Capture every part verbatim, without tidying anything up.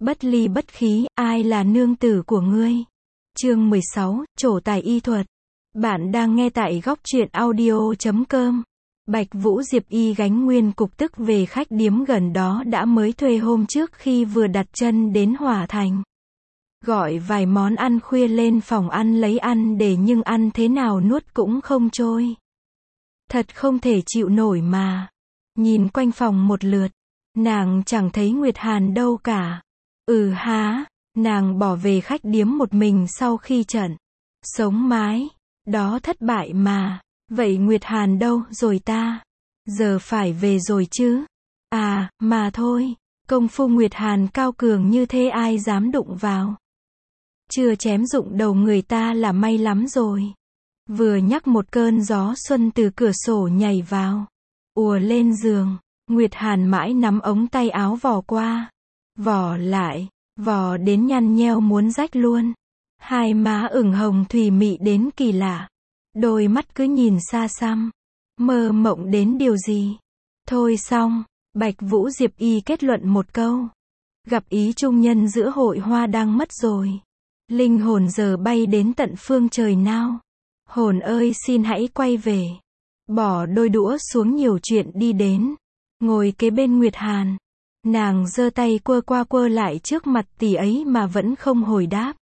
Bất ly bất khí, ai là nương tử của ngươi? Chương mười sáu, trổ tài y thuật. Bạn đang nghe tại góc truyện audio chấm com. Bạch Vũ Diệp Y gánh nguyên cục tức về khách điếm gần đó đã mới thuê hôm trước khi vừa đặt chân đến Hỏa Thành. Gọi vài món ăn khuya lên phòng ăn lấy ăn để nhưng ăn thế nào nuốt cũng không trôi. Thật không thể chịu nổi mà. Nhìn quanh phòng một lượt, nàng chẳng thấy Nguyệt Hàn đâu cả. Ừ há, nàng bỏ về khách điếm một mình sau khi trận sống mái đó thất bại mà. Vậy Nguyệt Hàn đâu rồi ta? Giờ phải về rồi chứ? À, mà thôi, công phu Nguyệt Hàn cao cường như thế ai dám đụng vào. Chưa chém rụng đầu người ta là may lắm rồi. Vừa nhắc một cơn gió xuân từ cửa sổ nhảy vào, ùa lên giường. Nguyệt Hàn mãi nắm ống tay áo vò qua, vò lại, vò đến nhăn nheo muốn rách luôn. Hai má ửng hồng thùy mị đến kỳ lạ. Đôi mắt cứ nhìn xa xăm, mơ mộng đến điều gì. Thôi xong, Bạch Vũ Diệp Y kết luận một câu. Gặp ý trung nhân giữa hội hoa đang mất rồi. Linh hồn giờ bay đến tận phương trời nào. Hồn ơi xin hãy quay về. Bỏ đôi đũa xuống nhiều chuyện đi đến. Ngồi kế bên Nguyệt Hàn. Nàng giơ tay quơ qua quơ lại trước mặt tỷ ấy mà vẫn không hồi đáp.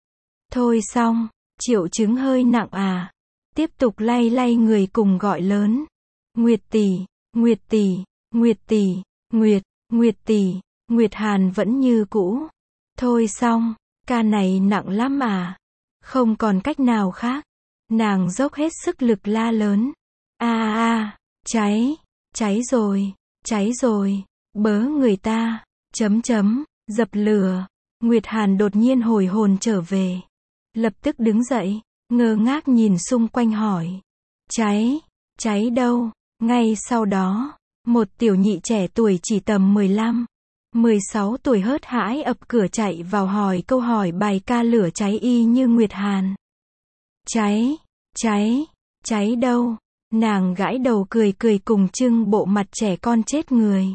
Thôi xong, triệu chứng hơi nặng à. Tiếp tục lay lay người cùng gọi lớn. Nguyệt tỷ, Nguyệt tỷ, Nguyệt tỷ, Nguyệt, Nguyệt tỷ. Nguyệt Hàn vẫn như cũ. Thôi xong, ca này nặng lắm à. Không còn cách nào khác. Nàng dốc hết sức lực la lớn. A a, à, cháy, cháy rồi, cháy rồi, bớ người ta, chấm chấm, dập lửa. Nguyệt Hàn đột nhiên hồi hồn trở về. Lập tức đứng dậy, ngơ ngác nhìn xung quanh hỏi. Cháy, cháy đâu? Ngay sau đó, một tiểu nhị trẻ tuổi chỉ tầm mười lăm, mười sáu tuổi hớt hãi ập cửa chạy vào hỏi câu hỏi bài ca lửa cháy y như Nguyệt Hàn. Cháy, cháy, cháy đâu? Nàng gãi đầu cười cười cùng trưng bộ mặt trẻ con chết người.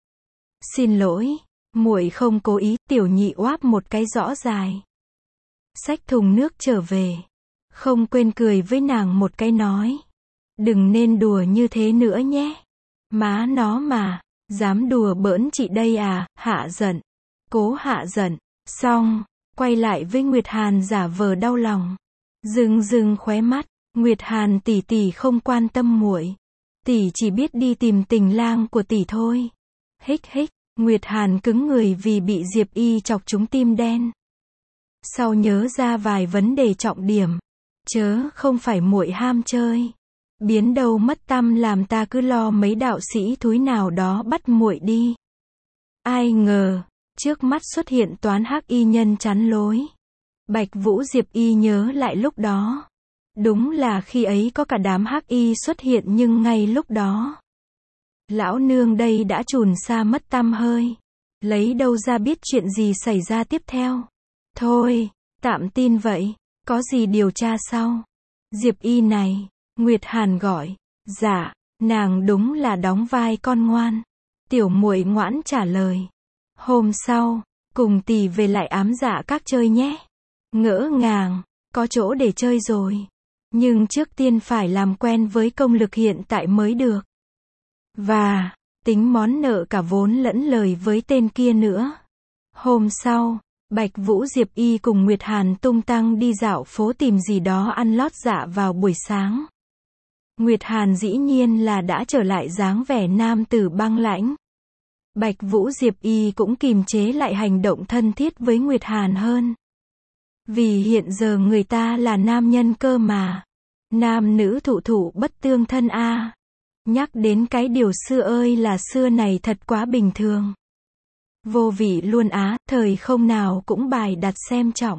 Xin lỗi, muội không cố ý. Tiểu nhị oáp một cái rõ dài. Xách thùng nước trở về. Không quên cười với nàng một cái nói. Đừng nên đùa như thế nữa nhé. Má nó mà, dám đùa bỡn chị đây à, hạ giận. Cố hạ giận. Xong, quay lại với Nguyệt Hàn giả vờ đau lòng. Rưng rưng khóe mắt. Nguyệt Hàn tỷ tỷ không quan tâm muội. Tỷ chỉ biết đi tìm tình lang của tỷ thôi. Hích hích. Nguyệt Hàn cứng người vì bị Diệp Y chọc trúng tim đen. Sau nhớ ra vài vấn đề trọng điểm. Chớ không phải muội ham chơi. Biến đâu mất tăm làm ta cứ lo mấy đạo sĩ thúi nào đó bắt muội đi. Ai ngờ, trước mắt xuất hiện toán hắc y nhân chắn lối. Bạch Vũ Diệp Y nhớ lại lúc đó. Đúng là khi ấy có cả đám hắc y xuất hiện nhưng ngay lúc đó. Lão nương đây đã chùn xa mất tăm hơi. Lấy đâu ra biết chuyện gì xảy ra tiếp theo. Thôi, tạm tin vậy. Có gì điều tra sau. Diệp Y này, Nguyệt Hàn gọi. Dạ, nàng đúng là đóng vai con ngoan. Tiểu muội ngoãn trả lời. Hôm sau, cùng tỷ về lại ám dạ các chơi nhé. Ngỡ ngàng, có chỗ để chơi rồi. Nhưng trước tiên phải làm quen với công lực hiện tại mới được. Và, tính món nợ cả vốn lẫn lời với tên kia nữa. Hôm sau, Bạch Vũ Diệp Y cùng Nguyệt Hàn tung tăng đi dạo phố tìm gì đó ăn lót dạ vào buổi sáng. Nguyệt Hàn dĩ nhiên là đã trở lại dáng vẻ nam tử băng lãnh. Bạch Vũ Diệp Y cũng kìm chế lại hành động thân thiết với Nguyệt Hàn hơn. Vì hiện giờ người ta là nam nhân cơ mà. Nam nữ thụ thụ bất tương thân a. À. Nhắc đến cái điều xưa ơi là xưa này thật quá bình thường. Vô vị luôn á, thời không nào cũng bài đặt xem trọng.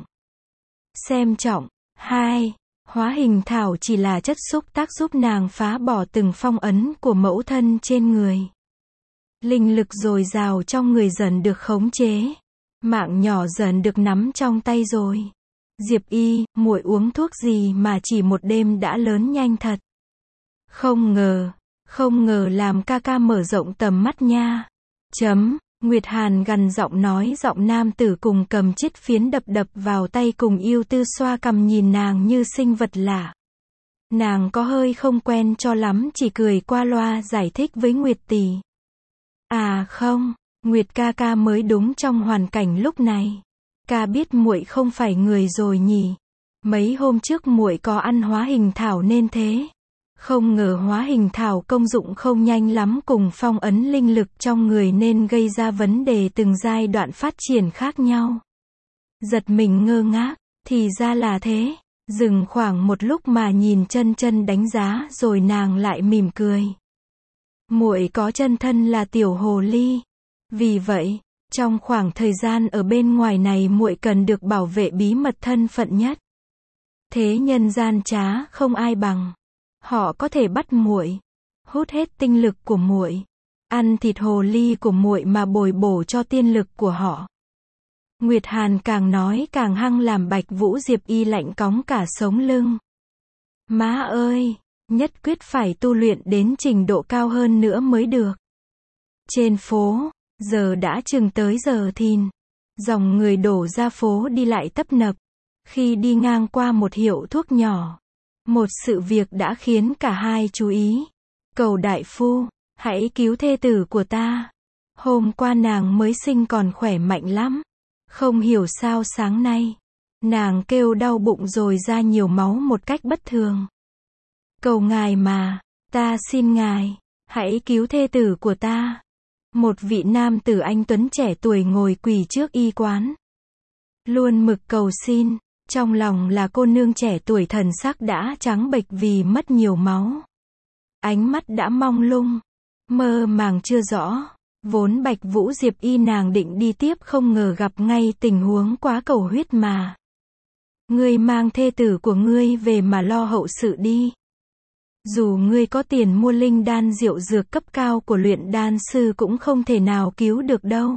Xem trọng. Hai. Hóa hình thảo chỉ là chất xúc tác giúp nàng phá bỏ từng phong ấn của mẫu thân trên người. Linh lực dồi dào trong người dần được khống chế. Mạng nhỏ dần được nắm trong tay rồi. Diệp Y, muội uống thuốc gì mà chỉ một đêm đã lớn nhanh thật. Không ngờ, không ngờ làm ca ca mở rộng tầm mắt nha. Chấm, Nguyệt Hàn gằn giọng nói, giọng nam tử cùng cầm chiếc phiến đập đập vào tay, cùng yêu tư xoa cằm nhìn nàng như sinh vật lạ. Nàng có hơi không quen cho lắm, chỉ cười qua loa giải thích với Nguyệt tỷ. À không, Nguyệt ca ca mới đúng trong hoàn cảnh lúc này. Ca biết muội không phải người rồi nhỉ. Mấy hôm trước muội có ăn hóa hình thảo nên thế. Không ngờ hóa hình thảo công dụng không nhanh lắm, cùng phong ấn linh lực trong người nên gây ra vấn đề từng giai đoạn phát triển khác nhau. Giật mình ngơ ngác, thì ra là thế. Dừng khoảng một lúc mà nhìn chân chân đánh giá, rồi nàng lại mỉm cười. Muội có chân thân là tiểu hồ ly. Vì vậy, trong khoảng thời gian ở bên ngoài này muội cần được bảo vệ bí mật thân phận nhất. Thế nhân gian trá không ai bằng. Họ có thể bắt muội, hút hết tinh lực của muội, ăn thịt hồ ly của muội mà bồi bổ cho tiên lực của họ. Nguyệt Hàn càng nói càng hăng, làm Bạch Vũ Diệp Y lạnh cóng cả sống lưng. Má ơi, nhất quyết phải tu luyện đến trình độ cao hơn nữa mới được. Trên phố, giờ đã chừng tới giờ thìn. Dòng người đổ ra phố đi lại tấp nập. Khi đi ngang qua một hiệu thuốc nhỏ, một sự việc đã khiến cả hai chú ý. Cầu đại phu, hãy cứu thê tử của ta. Hôm qua nàng mới sinh còn khỏe mạnh lắm. Không hiểu sao sáng nay, nàng kêu đau bụng rồi ra nhiều máu một cách bất thường. Cầu ngài mà, ta xin ngài, hãy cứu thê tử của ta. Một vị nam tử anh tuấn trẻ tuổi ngồi quỳ trước y quán. Luôn mực cầu xin, trong lòng là cô nương trẻ tuổi thần sắc đã trắng bệch vì mất nhiều máu. Ánh mắt đã mông lung, mơ màng chưa rõ. Vốn Bạch Vũ Diệp Y nàng định đi tiếp, không ngờ gặp ngay tình huống quá cầu huyết mà. Ngươi mang thê tử của ngươi về mà lo hậu sự đi. Dù ngươi có tiền mua linh đan rượu dược cấp cao của luyện đan sư cũng không thể nào cứu được đâu.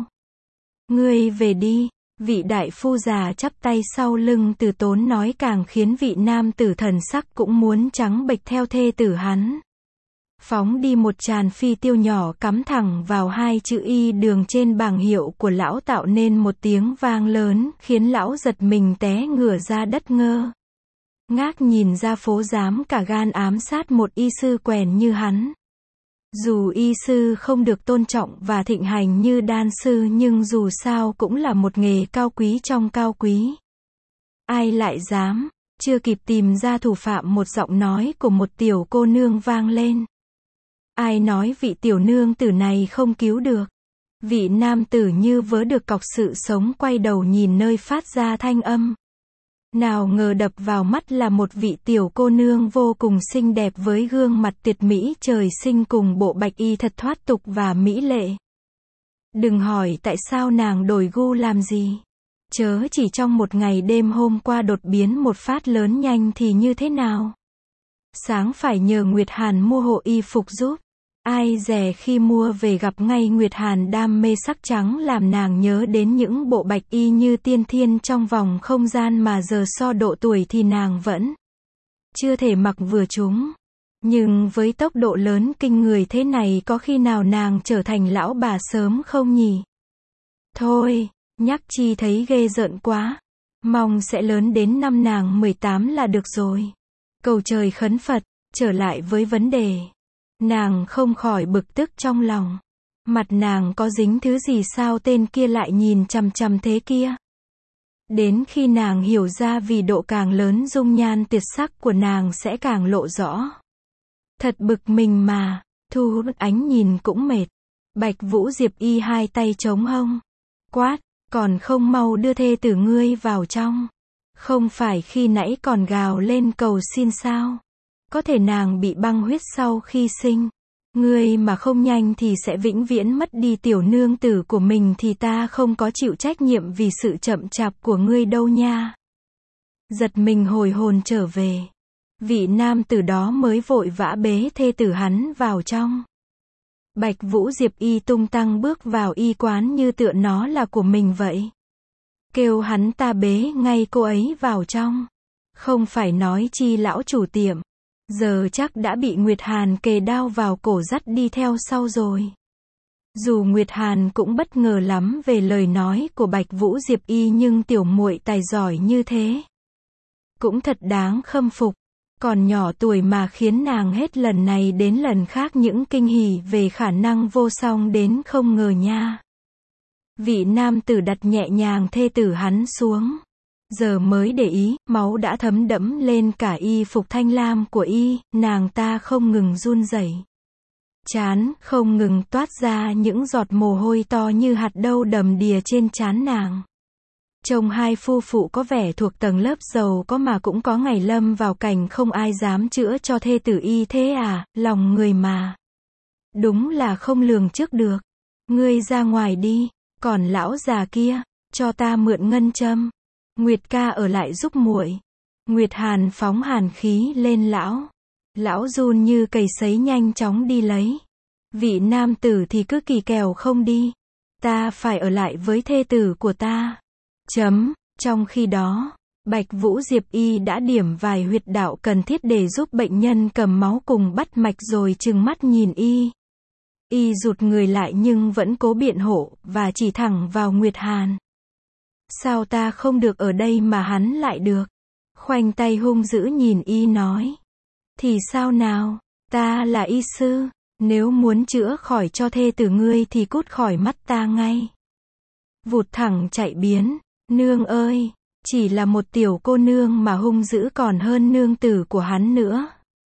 Ngươi về đi. Vị đại phu già chắp tay sau lưng từ tốn nói, càng khiến vị nam tử thần sắc cũng muốn trắng bệch theo thê tử hắn. Phóng đi một tràn phi tiêu nhỏ cắm thẳng vào hai chữ y đường trên bảng hiệu của lão, tạo nên một tiếng vang lớn, khiến lão giật mình té ngửa ra đất ngơ. Ngác nhìn ra phố, dám cả gan ám sát một y sư quèn như hắn. Dù y sư không được tôn trọng và thịnh hành như đan sư, nhưng dù sao cũng là một nghề cao quý trong cao quý. Ai lại dám? Chưa kịp tìm ra thủ phạm, một giọng nói của một tiểu cô nương vang lên. Ai nói vị tiểu nương tử này không cứu được? Vị nam tử như vớ được cọc sự sống quay đầu nhìn nơi phát ra thanh âm. Nào ngờ đập vào mắt là một vị tiểu cô nương vô cùng xinh đẹp với gương mặt tuyệt mỹ trời sinh cùng bộ bạch y thật thoát tục và mỹ lệ. Đừng hỏi tại sao nàng đổi gu làm gì. Chớ chỉ trong một ngày đêm hôm qua đột biến một phát lớn nhanh thì như thế nào. Sáng phải nhờ Nguyệt Hàn mua hộ y phục giúp. Ai dè khi mua về gặp ngay Nguyệt Hàn đam mê sắc trắng, làm nàng nhớ đến những bộ bạch y như tiên thiên trong vòng không gian mà giờ so độ tuổi thì nàng vẫn chưa thể mặc vừa chúng. Nhưng với tốc độ lớn kinh người thế này, có khi nào nàng trở thành lão bà sớm không nhỉ? Thôi, nhắc chi thấy ghê rợn quá. Mong sẽ lớn đến năm nàng mười tám là được rồi. Cầu trời khấn Phật, trở lại với vấn đề. Nàng không khỏi bực tức trong lòng. Mặt nàng có dính thứ gì sao tên kia lại nhìn chằm chằm thế kia? Đến khi nàng hiểu ra, vì độ càng lớn dung nhan tuyệt sắc của nàng sẽ càng lộ rõ. Thật bực mình mà, thu hút ánh nhìn cũng mệt. Bạch Vũ Diệp Y hai tay chống hông, quát, còn không mau đưa thê tử ngươi vào trong. Không phải khi nãy còn gào lên cầu xin sao? Có thể nàng bị băng huyết sau khi sinh. Ngươi mà không nhanh thì sẽ vĩnh viễn mất đi tiểu nương tử của mình, thì ta không có chịu trách nhiệm vì sự chậm chạp của ngươi đâu nha. Giật mình hồi hồn trở về. Vị nam tử đó mới vội vã bế thê tử hắn vào trong. Bạch Vũ Diệp Y tung tăng bước vào y quán như tựa nó là của mình vậy. Kêu hắn ta bế ngay cô ấy vào trong. Không phải nói chi lão chủ tiệm. Giờ chắc đã bị Nguyệt Hàn kề đao vào cổ dắt đi theo sau rồi. Dù Nguyệt Hàn cũng bất ngờ lắm về lời nói của Bạch Vũ Diệp Y nhưng tiểu muội tài giỏi như thế cũng thật đáng khâm phục. Còn nhỏ tuổi mà khiến nàng hết lần này đến lần khác những kinh hỉ về khả năng vô song đến không ngờ nha. Vị nam tử đặt nhẹ nhàng thê tử hắn xuống. Giờ mới để ý, máu đã thấm đẫm lên cả y phục thanh lam của y, nàng ta không ngừng run rẩy. Trán không ngừng toát ra những giọt mồ hôi to như hạt đâu đầm đìa trên trán nàng. Chồng hai phu phụ có vẻ thuộc tầng lớp giàu có mà cũng có ngày lâm vào cảnh không ai dám chữa cho thê tử y thế à, lòng người mà. Đúng là không lường trước được. Ngươi ra ngoài đi, còn lão già kia, cho ta mượn ngân châm. Nguyệt ca ở lại giúp muội. Nguyệt Hàn phóng hàn khí lên lão. Lão run như cầy sấy nhanh chóng đi lấy. Vị nam tử thì cứ kỳ kèo không đi. Ta phải ở lại với thê tử của ta. Chấm, trong khi đó, Bạch Vũ Diệp Y đã điểm vài huyệt đạo cần thiết để giúp bệnh nhân cầm máu cùng bắt mạch rồi trừng mắt nhìn y. Y rụt người lại nhưng vẫn cố biện hộ, và chỉ thẳng vào Nguyệt Hàn. Sao ta không được ở đây mà hắn lại được? Khoanh tay hung dữ nhìn y nói. Thì sao nào, ta là y sư, nếu muốn chữa khỏi cho thê tử ngươi thì cút khỏi mắt ta ngay. Vụt thẳng chạy biến, nương ơi, chỉ là một tiểu cô nương mà hung dữ còn hơn nương tử của hắn nữa.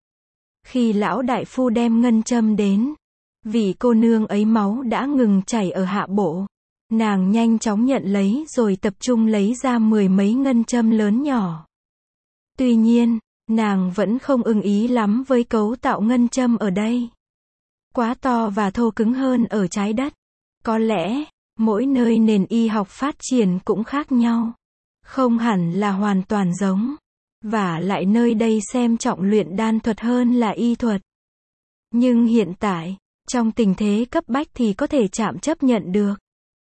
Khi lão đại phu đem ngân châm đến, vị cô nương ấy máu đã ngừng chảy ở hạ bộ. Nàng nhanh chóng nhận lấy rồi tập trung lấy ra mười mấy ngân châm lớn nhỏ. Tuy nhiên, nàng vẫn không ưng ý lắm với cấu tạo ngân châm ở đây. Quá to và thô cứng hơn ở trái đất. Có lẽ, mỗi nơi nền y học phát triển cũng khác nhau. Không hẳn là hoàn toàn giống. Và lại nơi đây xem trọng luyện đan thuật hơn là y thuật. Nhưng hiện tại, trong tình thế cấp bách thì có thể tạm chấp nhận được.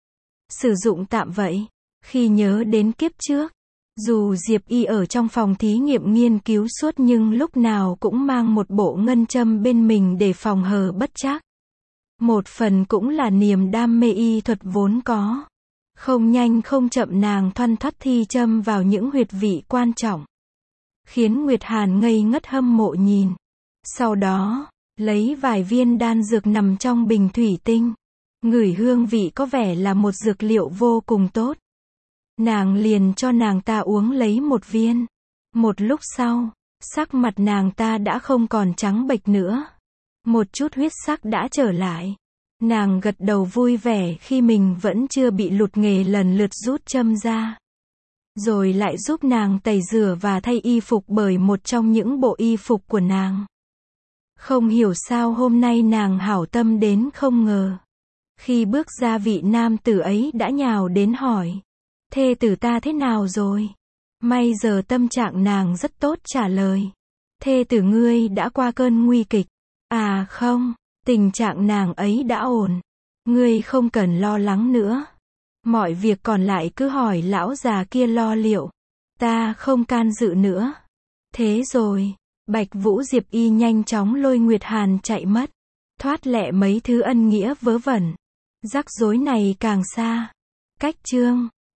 Sử dụng tạm vậy. Khi nhớ đến kiếp trước, dù Diệp Y ở trong phòng thí nghiệm nghiên cứu suốt nhưng lúc nào cũng mang một bộ ngân châm bên mình để phòng hờ bất trắc. Một phần cũng là niềm đam mê y thuật vốn có. Không nhanh không chậm nàng thoăn thoắt thi châm vào những huyệt vị quan trọng. Khiến Nguyệt Hàn ngây ngất hâm mộ nhìn. Sau đó, lấy vài viên đan dược nằm trong bình thủy tinh. Ngửi hương vị có vẻ là một dược liệu vô cùng tốt. Nàng liền cho nàng ta uống lấy một viên. Một lúc sau, sắc mặt nàng ta đã không còn trắng bệch nữa. Một chút huyết sắc đã trở lại. Nàng gật đầu vui vẻ khi mình vẫn chưa bị lụt nghề lần lượt rút châm ra. Rồi lại giúp nàng tẩy rửa và thay y phục bởi một trong những bộ y phục của nàng. Không hiểu sao hôm nay nàng hảo tâm đến không ngờ. Khi bước ra vị nam tử ấy đã nhào đến hỏi. Thê tử ta thế nào rồi? May giờ tâm trạng nàng rất tốt trả lời. Thê tử ngươi đã qua cơn nguy kịch. À không, tình trạng nàng ấy đã ổn. Ngươi không cần lo lắng nữa. Mọi việc còn lại cứ hỏi lão già kia lo liệu. Ta không can dự nữa. Thế rồi, Bạch Vũ Diệp Y nhanh chóng lôi Nguyệt Hàn chạy mất. Thoát lẹ mấy thứ ân nghĩa vớ vẩn. Rắc rối này càng xa. Cách chương